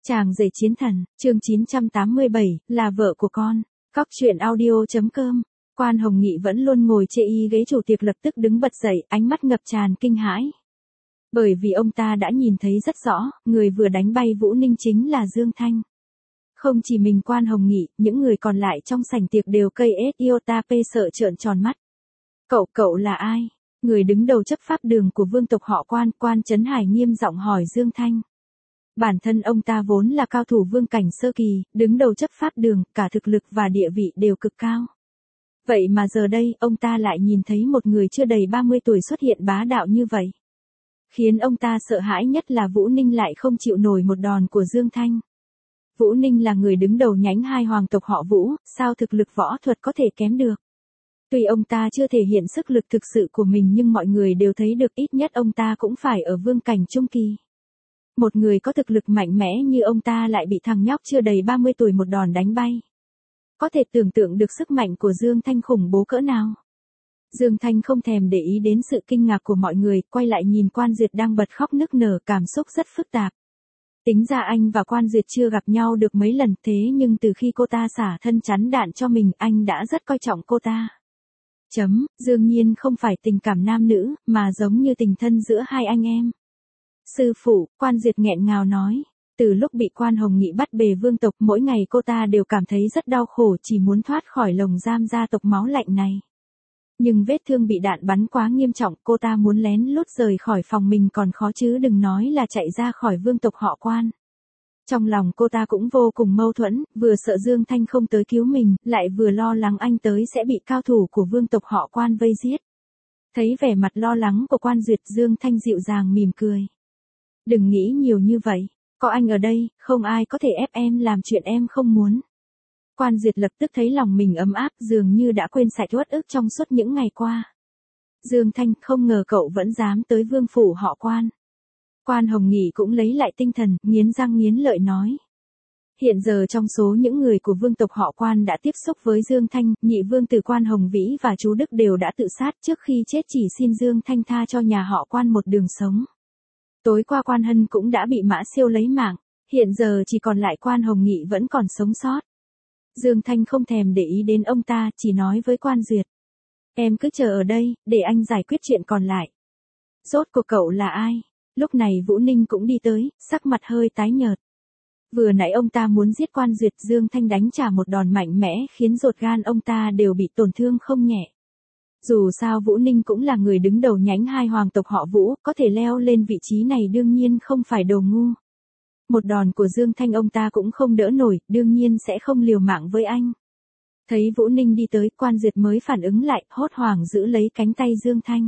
Chàng rể chiến thần, chương 987, là vợ của con. Cóc truyện audio.com. Quan Hồng Nghị vẫn luôn ngồi chê y ghế chủ tiệc lập tức đứng bật dậy, ánh mắt ngập tràn kinh hãi. Bởi vì ông ta đã nhìn thấy rất rõ, người vừa đánh bay Vũ Ninh chính là Dương Thanh. Không chỉ mình Quan Hồng Nghị, những người còn lại trong sảnh tiệc đều cây ết iota p sợ trợn tròn mắt. Cậu là ai? Người đứng đầu chấp pháp đường của vương tộc họ Quan, Quan Trấn Hải nghiêm giọng hỏi Dương Thanh. Bản thân ông ta vốn là cao thủ vương cảnh sơ kỳ, đứng đầu chấp pháp đường, cả thực lực và địa vị đều cực cao. Vậy mà giờ đây, ông ta lại nhìn thấy một người chưa đầy 30 tuổi xuất hiện bá đạo như vậy. Khiến ông ta sợ hãi nhất là Vũ Ninh lại không chịu nổi một đòn của Dương Thanh. Vũ Ninh là người đứng đầu nhánh hai hoàng tộc họ Vũ, sao thực lực võ thuật có thể kém được. Tuy ông ta chưa thể hiện sức lực thực sự của mình nhưng mọi người đều thấy được ít nhất ông ta cũng phải ở vương cảnh trung kỳ. Một người có thực lực mạnh mẽ như ông ta lại bị thằng nhóc chưa đầy 30 tuổi một đòn đánh bay. Có thể tưởng tượng được sức mạnh của Dương Thanh khủng bố cỡ nào. Dương Thanh không thèm để ý đến sự kinh ngạc của mọi người, quay lại nhìn Quan Duyệt đang bật khóc nức nở, cảm xúc rất phức tạp. Tính ra anh và Quan Duyệt chưa gặp nhau được mấy lần, thế nhưng từ khi cô ta xả thân chắn đạn cho mình, anh đã rất coi trọng cô ta. Dương Nhiên không phải tình cảm nam nữ, mà giống như tình thân giữa hai anh em. Sư phụ, Quan Duyệt nghẹn ngào nói. Từ lúc bị Quan Hồng Nghị bắt bề vương tộc, mỗi ngày cô ta đều cảm thấy rất đau khổ, chỉ muốn thoát khỏi lồng giam gia tộc máu lạnh này. Nhưng vết thương bị đạn bắn quá nghiêm trọng, cô ta muốn lén lút rời khỏi phòng mình còn khó chứ đừng nói là chạy ra khỏi vương tộc họ Quan. Trong lòng cô ta cũng vô cùng mâu thuẫn, vừa sợ Dương Thanh không tới cứu mình, lại vừa lo lắng anh tới sẽ bị cao thủ của vương tộc họ Quan vây giết. Thấy vẻ mặt lo lắng của Quan Duyệt, Dương Thanh dịu dàng mỉm cười. Đừng nghĩ nhiều như vậy, có anh ở đây, không ai có thể ép em làm chuyện em không muốn. Quan Duyệt lập tức thấy lòng mình ấm áp, dường như đã quên sạch uất ức trong suốt những ngày qua. Dương Thanh, không ngờ cậu vẫn dám tới vương phủ họ Quan. Quan Hồng Nghị cũng lấy lại tinh thần, nghiến răng nghiến lợi nói. Hiện giờ trong số những người của vương tộc họ Quan đã tiếp xúc với Dương Thanh, nhị vương tử Quan Hồng Vĩ và chú Đức đều đã tự sát, trước khi chết chỉ xin Dương Thanh tha cho nhà họ Quan một đường sống. Tối qua Quan Hân cũng đã bị Mã Siêu lấy mạng, hiện giờ chỉ còn lại Quan Hồng Nghị vẫn còn sống sót. Dương Thanh không thèm để ý đến ông ta, chỉ nói với Quan Duyệt. Em cứ chờ ở đây, để anh giải quyết chuyện còn lại. Rốt cuộc cậu là ai? Lúc này Vũ Ninh cũng đi tới, sắc mặt hơi tái nhợt. Vừa nãy ông ta muốn giết Quan Duyệt, Dương Thanh đánh trả một đòn mạnh mẽ khiến ruột gan ông ta đều bị tổn thương không nhẹ. Dù sao Vũ Ninh cũng là người đứng đầu nhánh hai hoàng tộc họ Vũ, có thể leo lên vị trí này đương nhiên không phải đồ ngu. Một đòn của Dương Thanh ông ta cũng không đỡ nổi, đương nhiên sẽ không liều mạng với anh. Thấy Vũ Ninh đi tới, Quan Duyệt mới phản ứng lại, hốt hoảng giữ lấy cánh tay Dương Thanh.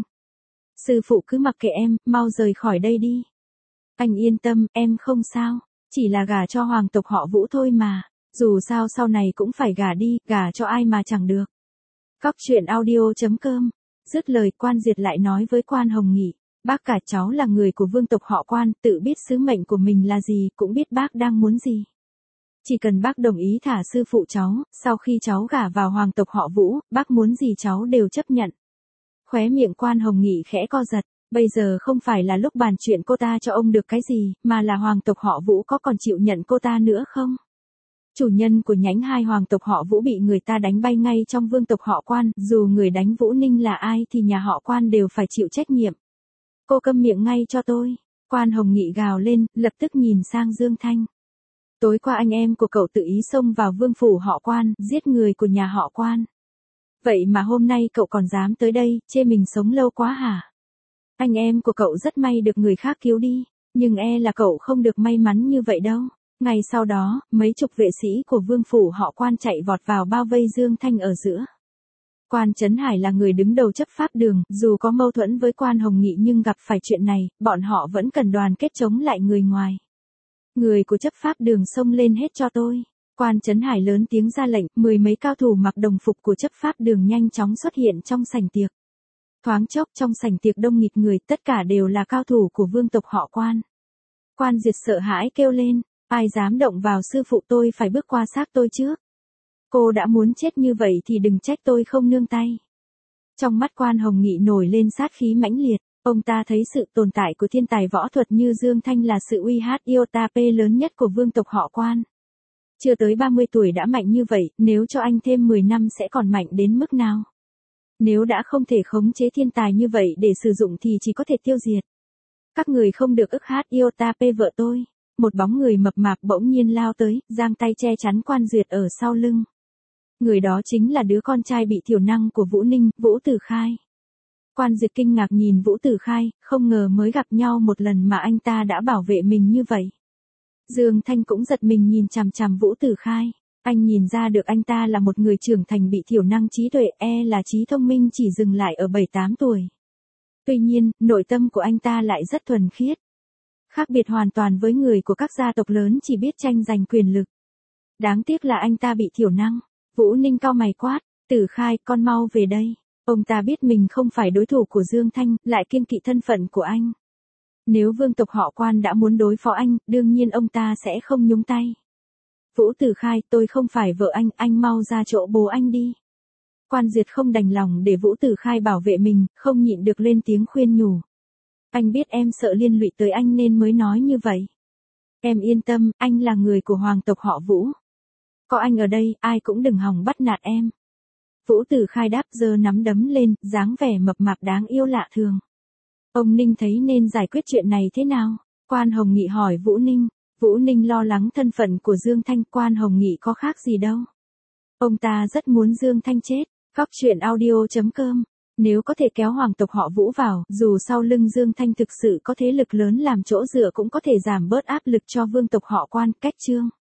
Sư phụ cứ mặc kệ em, mau rời khỏi đây đi. Anh yên tâm, em không sao, chỉ là gả cho hoàng tộc họ Vũ thôi mà, dù sao sau này cũng phải gả đi, gả cho ai mà chẳng được. Cóc truyện audio.com. Dứt lời, Quan Duyệt lại nói với Quan Hồng Nghị. Bác cả cháu là người của vương tộc họ Quan, tự biết sứ mệnh của mình là gì, cũng biết bác đang muốn gì. Chỉ cần bác đồng ý thả sư phụ cháu, sau khi cháu gả vào hoàng tộc họ Vũ, bác muốn gì cháu đều chấp nhận. Khóe miệng Quan Hồng Nghị khẽ co giật, bây giờ không phải là lúc bàn chuyện cô ta cho ông được cái gì, mà là hoàng tộc họ Vũ có còn chịu nhận cô ta nữa không? Chủ nhân của nhánh hai hoàng tộc họ Vũ bị người ta đánh bay ngay trong vương tộc họ Quan, dù người đánh Vũ Ninh là ai thì nhà họ Quan đều phải chịu trách nhiệm. Cô câm miệng ngay cho tôi. Quan Hồng Nghị gào lên, lập tức nhìn sang Dương Thanh. Tối qua anh em của cậu tự ý xông vào vương phủ họ Quan, giết người của nhà họ Quan. Vậy mà hôm nay cậu còn dám tới đây, chê mình sống lâu quá hả? Anh em của cậu rất may được người khác cứu đi, nhưng e là cậu không được may mắn như vậy đâu. Ngay sau đó, mấy chục vệ sĩ của vương phủ họ Quan chạy vọt vào bao vây Dương Thanh ở giữa. Quan Trấn Hải là người đứng đầu chấp pháp đường, dù có mâu thuẫn với Quan Hồng Nghị nhưng gặp phải chuyện này, bọn họ vẫn cần đoàn kết chống lại người ngoài. Người của chấp pháp đường xông lên hết cho tôi. Quan Trấn Hải lớn tiếng ra lệnh, mười mấy cao thủ mặc đồng phục của chấp pháp đường nhanh chóng xuất hiện trong sảnh tiệc. Thoáng chốc trong sảnh tiệc đông nghịt người, tất cả đều là cao thủ của vương tộc họ Quan. Quan Duyệt sợ hãi kêu lên, ai dám động vào sư phụ tôi phải bước qua xác tôi trước. Cô đã muốn chết như vậy thì đừng trách tôi không nương tay. Trong mắt Quan Hồng Nghị nổi lên sát khí mãnh liệt, Ông ta thấy sự tồn tại của thiên tài võ thuật như Dương Thanh là sự uy hát iota-p lớn nhất của vương tộc họ Quan. Chưa tới 30 tuổi đã mạnh như vậy, nếu cho anh thêm 10 năm sẽ còn mạnh đến mức nào? Nếu đã không thể khống chế thiên tài như vậy để sử dụng thì chỉ có thể tiêu diệt. Các người không được ức hát iota-p vợ tôi. Một bóng người mập mạp bỗng nhiên lao tới, giang tay che chắn Quan Duyệt ở sau lưng. Người đó chính là đứa con trai bị thiểu năng của Vũ Ninh, Vũ Tử Khai. Quan Duyệt kinh ngạc nhìn Vũ Tử Khai, không ngờ mới gặp nhau một lần mà anh ta đã bảo vệ mình như vậy. Dương Thanh cũng giật mình nhìn chằm chằm Vũ Tử Khai. Anh nhìn ra được anh ta là một người trưởng thành bị thiểu năng trí tuệ, là trí thông minh chỉ dừng lại ở 7-8 tuổi. Tuy nhiên, nội tâm của anh ta lại rất thuần khiết. Khác biệt hoàn toàn với người của các gia tộc lớn chỉ biết tranh giành quyền lực. Đáng tiếc là anh ta bị thiểu năng. Vũ Ninh cau mày quát, Tử Khai, con mau về đây. Ông ta biết mình không phải đối thủ của Dương Thanh, lại kiêng kỵ thân phận của anh. Nếu vương tộc họ Quan đã muốn đối phó anh, đương nhiên ông ta sẽ không nhúng tay. Vũ Tử Khai, tôi không phải vợ anh mau ra chỗ bố anh đi. Quan Duyệt không đành lòng để Vũ Tử Khai bảo vệ mình, không nhịn được lên tiếng khuyên nhủ. Anh biết em sợ liên lụy tới anh nên mới nói như vậy. Em yên tâm, anh là người của hoàng tộc họ Vũ. Có anh ở đây, ai cũng đừng hòng bắt nạt em. Vũ Tử Khai đáp giơ nắm đấm lên, dáng vẻ mập mạp đáng yêu lạ thường. Ông Ninh thấy nên giải quyết chuyện này thế nào? Quan Hồng Nghị hỏi Vũ Ninh. Vũ Ninh lo lắng thân phận của Dương Thanh. Quan Hồng Nghị có khác gì đâu. Ông ta rất muốn Dương Thanh chết. Góc truyện audio.com. Nếu có thể kéo hoàng tộc họ Vũ vào, dù sau lưng Dương Thanh thực sự có thế lực lớn làm chỗ dựa cũng có thể giảm bớt áp lực cho vương tộc họ Quan. Cách chương